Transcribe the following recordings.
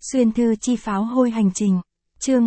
Xuyên thư chi pháo hôi hành trình. Chương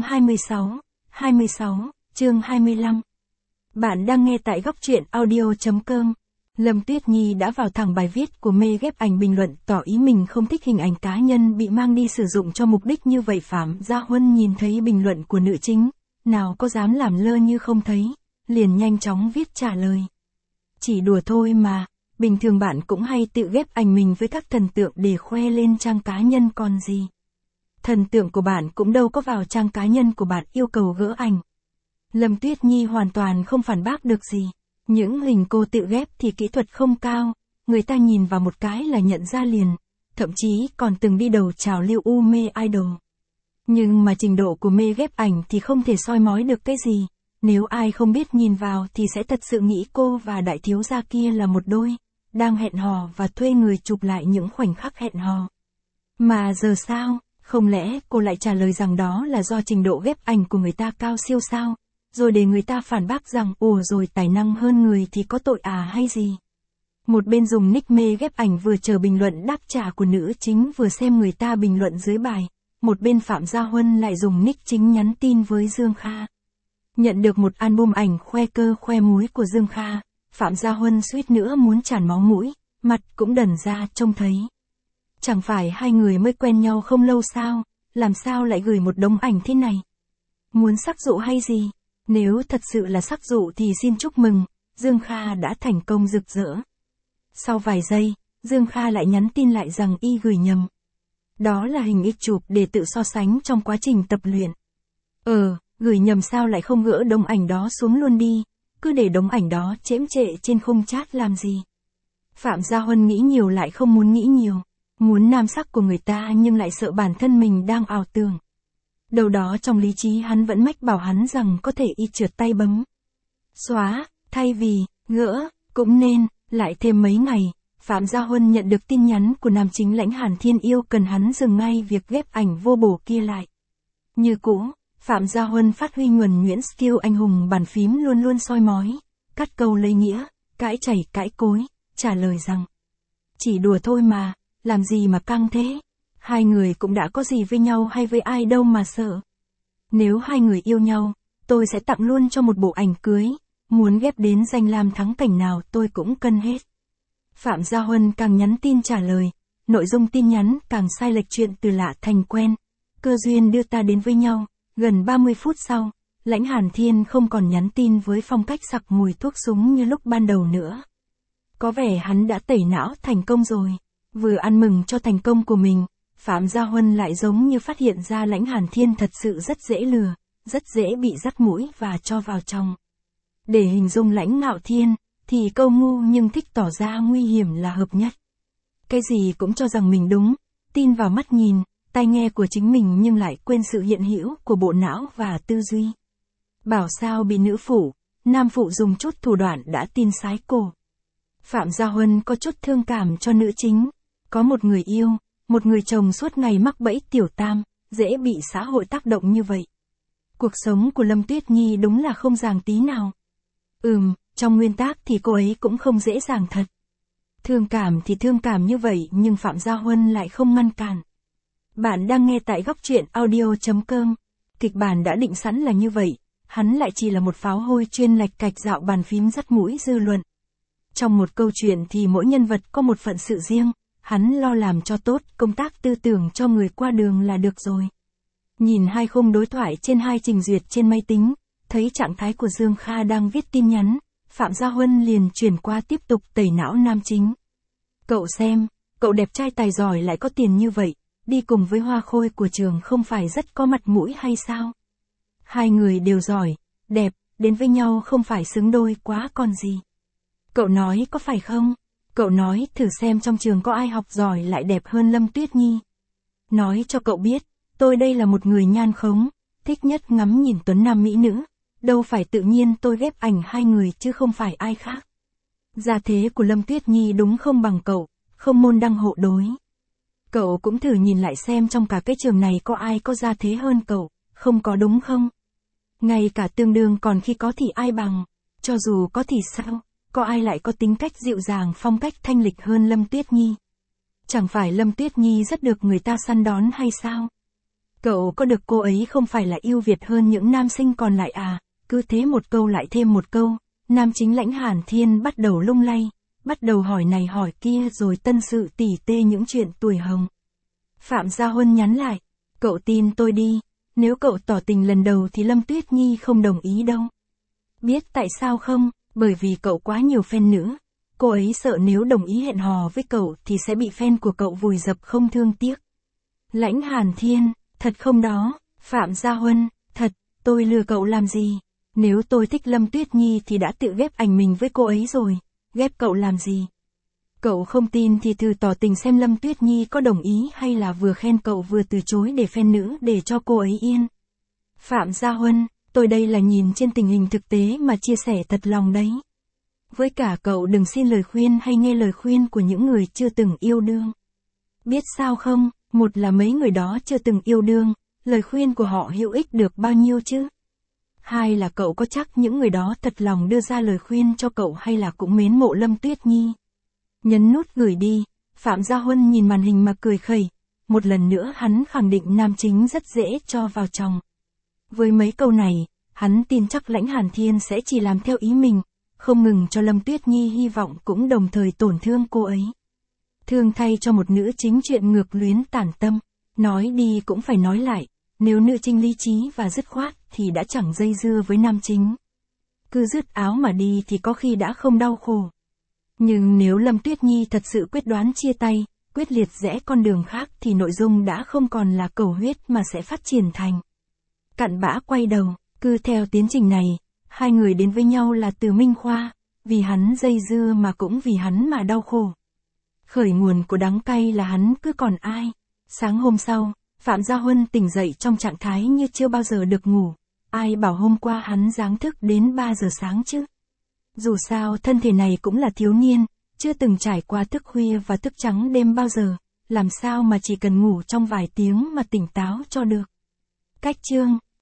26, chương 25. Bạn đang nghe tại góc truyện audio.com. Lâm Tuyết Nhi đã vào thẳng bài viết của mê ghép ảnh bình luận tỏ ý mình không thích hình ảnh cá nhân bị mang đi sử dụng cho mục đích như vậy. Phạm Gia Huân nhìn thấy bình luận của nữ chính, nào có dám làm lơ như không thấy, liền nhanh chóng viết trả lời. Chỉ đùa thôi mà, bình thường bạn cũng hay tự ghép ảnh mình với các thần tượng để khoe lên trang cá nhân còn gì. Thần tượng của bạn cũng đâu có vào trang cá nhân của bạn yêu cầu gỡ ảnh. Lâm Tuyết Nhi hoàn toàn không phản bác được gì. Những hình cô tự ghép thì kỹ thuật không cao, người ta nhìn vào một cái là nhận ra liền, thậm chí còn từng đi đầu trào lưu mê idol. Nhưng mà trình độ của mê ghép ảnh thì không thể soi mói được cái gì, nếu ai không biết nhìn vào thì sẽ thật sự nghĩ cô và đại thiếu gia kia là một đôi, đang hẹn hò và thuê người chụp lại những khoảnh khắc hẹn hò. Mà giờ sao, không lẽ cô lại trả lời rằng đó là do trình độ ghép ảnh của người ta cao siêu sao? Rồi để người ta phản bác rằng ồ rồi tài năng hơn người thì có tội à hay gì. Một bên dùng nick mê ghép ảnh vừa chờ bình luận đáp trả của nữ chính vừa xem người ta bình luận dưới bài, một bên Phạm Gia Huân lại dùng nick chính nhắn tin với Dương Kha. Nhận được một album ảnh khoe cơ khoe múi của Dương Kha, Phạm Gia Huân suýt nữa muốn tràn máu mũi, mặt cũng đần ra trông thấy. Chẳng phải hai người mới quen nhau không lâu sao, làm sao lại gửi một đống ảnh thế này? Muốn sắc dụ hay gì? Nếu thật sự là sắc dụ thì xin chúc mừng, Dương Kha đã thành công rực rỡ. Sau vài giây, Dương Kha lại nhắn tin lại rằng y gửi nhầm. Đó là hình y chụp để tự so sánh trong quá trình tập luyện. Gửi nhầm sao lại không gỡ đống ảnh đó xuống luôn đi, cứ để đống ảnh đó chễm trệ trên khung chat làm gì. Phạm Gia Huân nghĩ nhiều lại không muốn nghĩ nhiều, muốn nam sắc của người ta nhưng lại sợ bản thân mình đang ảo tưởng. Đâu đó trong lý trí hắn vẫn mách bảo hắn rằng có thể y trượt tay bấm xóa, thay vì gỡ, cũng nên, lại thêm mấy ngày, Phạm Gia Huân nhận được tin nhắn của nam chính Lãnh Hàn Thiên yêu cần hắn dừng ngay việc ghép ảnh vô bổ kia lại. Như cũ, Phạm Gia Huân phát huy nhuần nhuyễn skill anh hùng bàn phím luôn luôn soi mói, cắt câu lấy nghĩa, cãi chảy cãi cối, trả lời rằng chỉ đùa thôi mà, làm gì mà căng thế. Hai người cũng đã có gì với nhau hay với ai đâu mà sợ. Nếu hai người yêu nhau, tôi sẽ tặng luôn cho một bộ ảnh cưới, muốn ghép đến danh lam thắng cảnh nào tôi cũng cân hết. Phạm Gia Huân càng nhắn tin trả lời, nội dung tin nhắn càng sai lệch chuyện từ lạ thành quen. Cơ duyên đưa ta đến với nhau, gần 30 phút sau, Lãnh Hàn Thiên không còn nhắn tin với phong cách sặc mùi thuốc súng như lúc ban đầu nữa. Có vẻ hắn đã tẩy não thành công rồi, vừa ăn mừng cho thành công của mình. Phạm Gia Huân lại giống như phát hiện ra Lãnh Hàn Thiên thật sự rất dễ lừa, rất dễ bị dắt mũi và cho vào trong. Để hình dung Lãnh Ngạo Thiên, thì câu ngu nhưng thích tỏ ra nguy hiểm là hợp nhất. Cái gì cũng cho rằng mình đúng, tin vào mắt nhìn, tai nghe của chính mình nhưng lại quên sự hiện hữu của bộ não và tư duy. Bảo sao bị nữ phụ, nam phụ dùng chút thủ đoạn đã tin sái cổ. Phạm Gia Huân có chút thương cảm cho nữ chính, có một người yêu. Một người chồng suốt ngày mắc bẫy tiểu tam, dễ bị xã hội tác động như vậy. Cuộc sống của Lâm Tuyết Nhi đúng là không dàng tí nào. Trong nguyên tắc thì cô ấy cũng không dễ dàng thật. Thương cảm thì thương cảm như vậy nhưng Phạm Gia Huân lại không ngăn cản. Bạn đang nghe tại góc truyện audio.com. Kịch bản đã định sẵn là như vậy, hắn lại chỉ là một pháo hôi chuyên lạch cạch dạo bàn phím dắt mũi dư luận. Trong một câu chuyện thì mỗi nhân vật có một phận sự riêng. Hắn lo làm cho tốt công tác tư tưởng cho người qua đường là được rồi. Nhìn hai khung đối thoại trên hai trình duyệt trên máy tính, thấy trạng thái của Dương Kha đang viết tin nhắn, Phạm Gia Huân liền chuyển qua tiếp tục tẩy não nam chính. Cậu xem, cậu đẹp trai tài giỏi lại có tiền như vậy, đi cùng với hoa khôi của trường không phải rất có mặt mũi hay sao? Hai người đều giỏi, đẹp, đến với nhau không phải xứng đôi quá còn gì. Cậu nói có phải không? Cậu nói thử xem trong trường có ai học giỏi lại đẹp hơn Lâm Tuyết Nhi. Nói cho cậu biết, tôi đây là một người nhan khống, thích nhất ngắm nhìn tuấn nam mỹ nữ, đâu phải tự nhiên tôi ghép ảnh hai người chứ không phải ai khác. Gia thế của Lâm Tuyết Nhi đúng không bằng cậu, không môn đăng hộ đối. Cậu cũng thử nhìn lại xem trong cả cái trường này có ai có gia thế hơn cậu, không có đúng không? Ngay cả tương đương còn khi có thì ai bằng, cho dù có thì sao? Có ai lại có tính cách dịu dàng phong cách thanh lịch hơn Lâm Tuyết Nhi? Chẳng phải Lâm Tuyết Nhi rất được người ta săn đón hay sao? Cậu có được cô ấy không phải là ưu việt hơn những nam sinh còn lại à? Cứ thế một câu lại thêm một câu, nam chính Lãnh Hàn Thiên bắt đầu lung lay, bắt đầu hỏi này hỏi kia rồi tâm sự tỉ tê những chuyện tuổi hồng. Phạm Gia Huân nhắn lại, cậu tin tôi đi, nếu cậu tỏ tình lần đầu thì Lâm Tuyết Nhi không đồng ý đâu. Biết tại sao không? Bởi vì cậu quá nhiều fan nữ. Cô ấy sợ nếu đồng ý hẹn hò với cậu thì sẽ bị fan của cậu vùi dập không thương tiếc. Lãnh Hàn Thiên, thật không đó? Phạm Gia Huân, thật, tôi lừa cậu làm gì? Nếu tôi thích Lâm Tuyết Nhi thì đã tự ghép ảnh mình với cô ấy rồi, ghép cậu làm gì? Cậu không tin thì thử tỏ tình xem Lâm Tuyết Nhi có đồng ý hay là vừa khen cậu vừa từ chối để fan nữ để cho cô ấy yên. Phạm Gia Huân, tôi đây là nhìn trên tình hình thực tế mà chia sẻ thật lòng đấy. Với cả cậu đừng xin lời khuyên hay nghe lời khuyên của những người chưa từng yêu đương. Biết sao không, một là mấy người đó chưa từng yêu đương, lời khuyên của họ hữu ích được bao nhiêu chứ? Hai là cậu có chắc những người đó thật lòng đưa ra lời khuyên cho cậu hay là cũng mến mộ Lâm Tuyết Nhi? Nhấn nút gửi đi, Phạm Gia Huân nhìn màn hình mà cười khẩy. Một lần nữa hắn khẳng định nam chính rất dễ cho vào chồng. Với mấy câu này, hắn tin chắc Lãnh Hàn Thiên sẽ chỉ làm theo ý mình, không ngừng cho Lâm Tuyết Nhi hy vọng cũng đồng thời tổn thương cô ấy. Thương thay cho một nữ chính chuyện ngược luyến tàn tâm, nói đi cũng phải nói lại, nếu nữ chính lý trí và dứt khoát thì đã chẳng dây dưa với nam chính. Cứ dứt áo mà đi thì có khi đã không đau khổ. Nhưng nếu Lâm Tuyết Nhi thật sự quyết đoán chia tay, quyết liệt rẽ con đường khác thì nội dung đã không còn là cầu huyết mà sẽ phát triển thành cặn bã quay đầu. Cứ theo tiến trình này, hai người đến với nhau là từ Minh Khoa, vì hắn dây dưa mà cũng vì hắn mà đau khổ. Khởi nguồn của đắng cay là hắn cứ còn ai. Sáng hôm sau, Phạm Gia Huân tỉnh dậy trong trạng thái như chưa bao giờ được ngủ. Ai bảo hôm qua hắn giáng thức đến 3 giờ sáng chứ? Dù sao thân thể này cũng là thiếu niên, chưa từng trải qua thức khuya và thức trắng đêm bao giờ, làm sao mà chỉ cần ngủ trong vài tiếng mà tỉnh táo cho được. Cách chương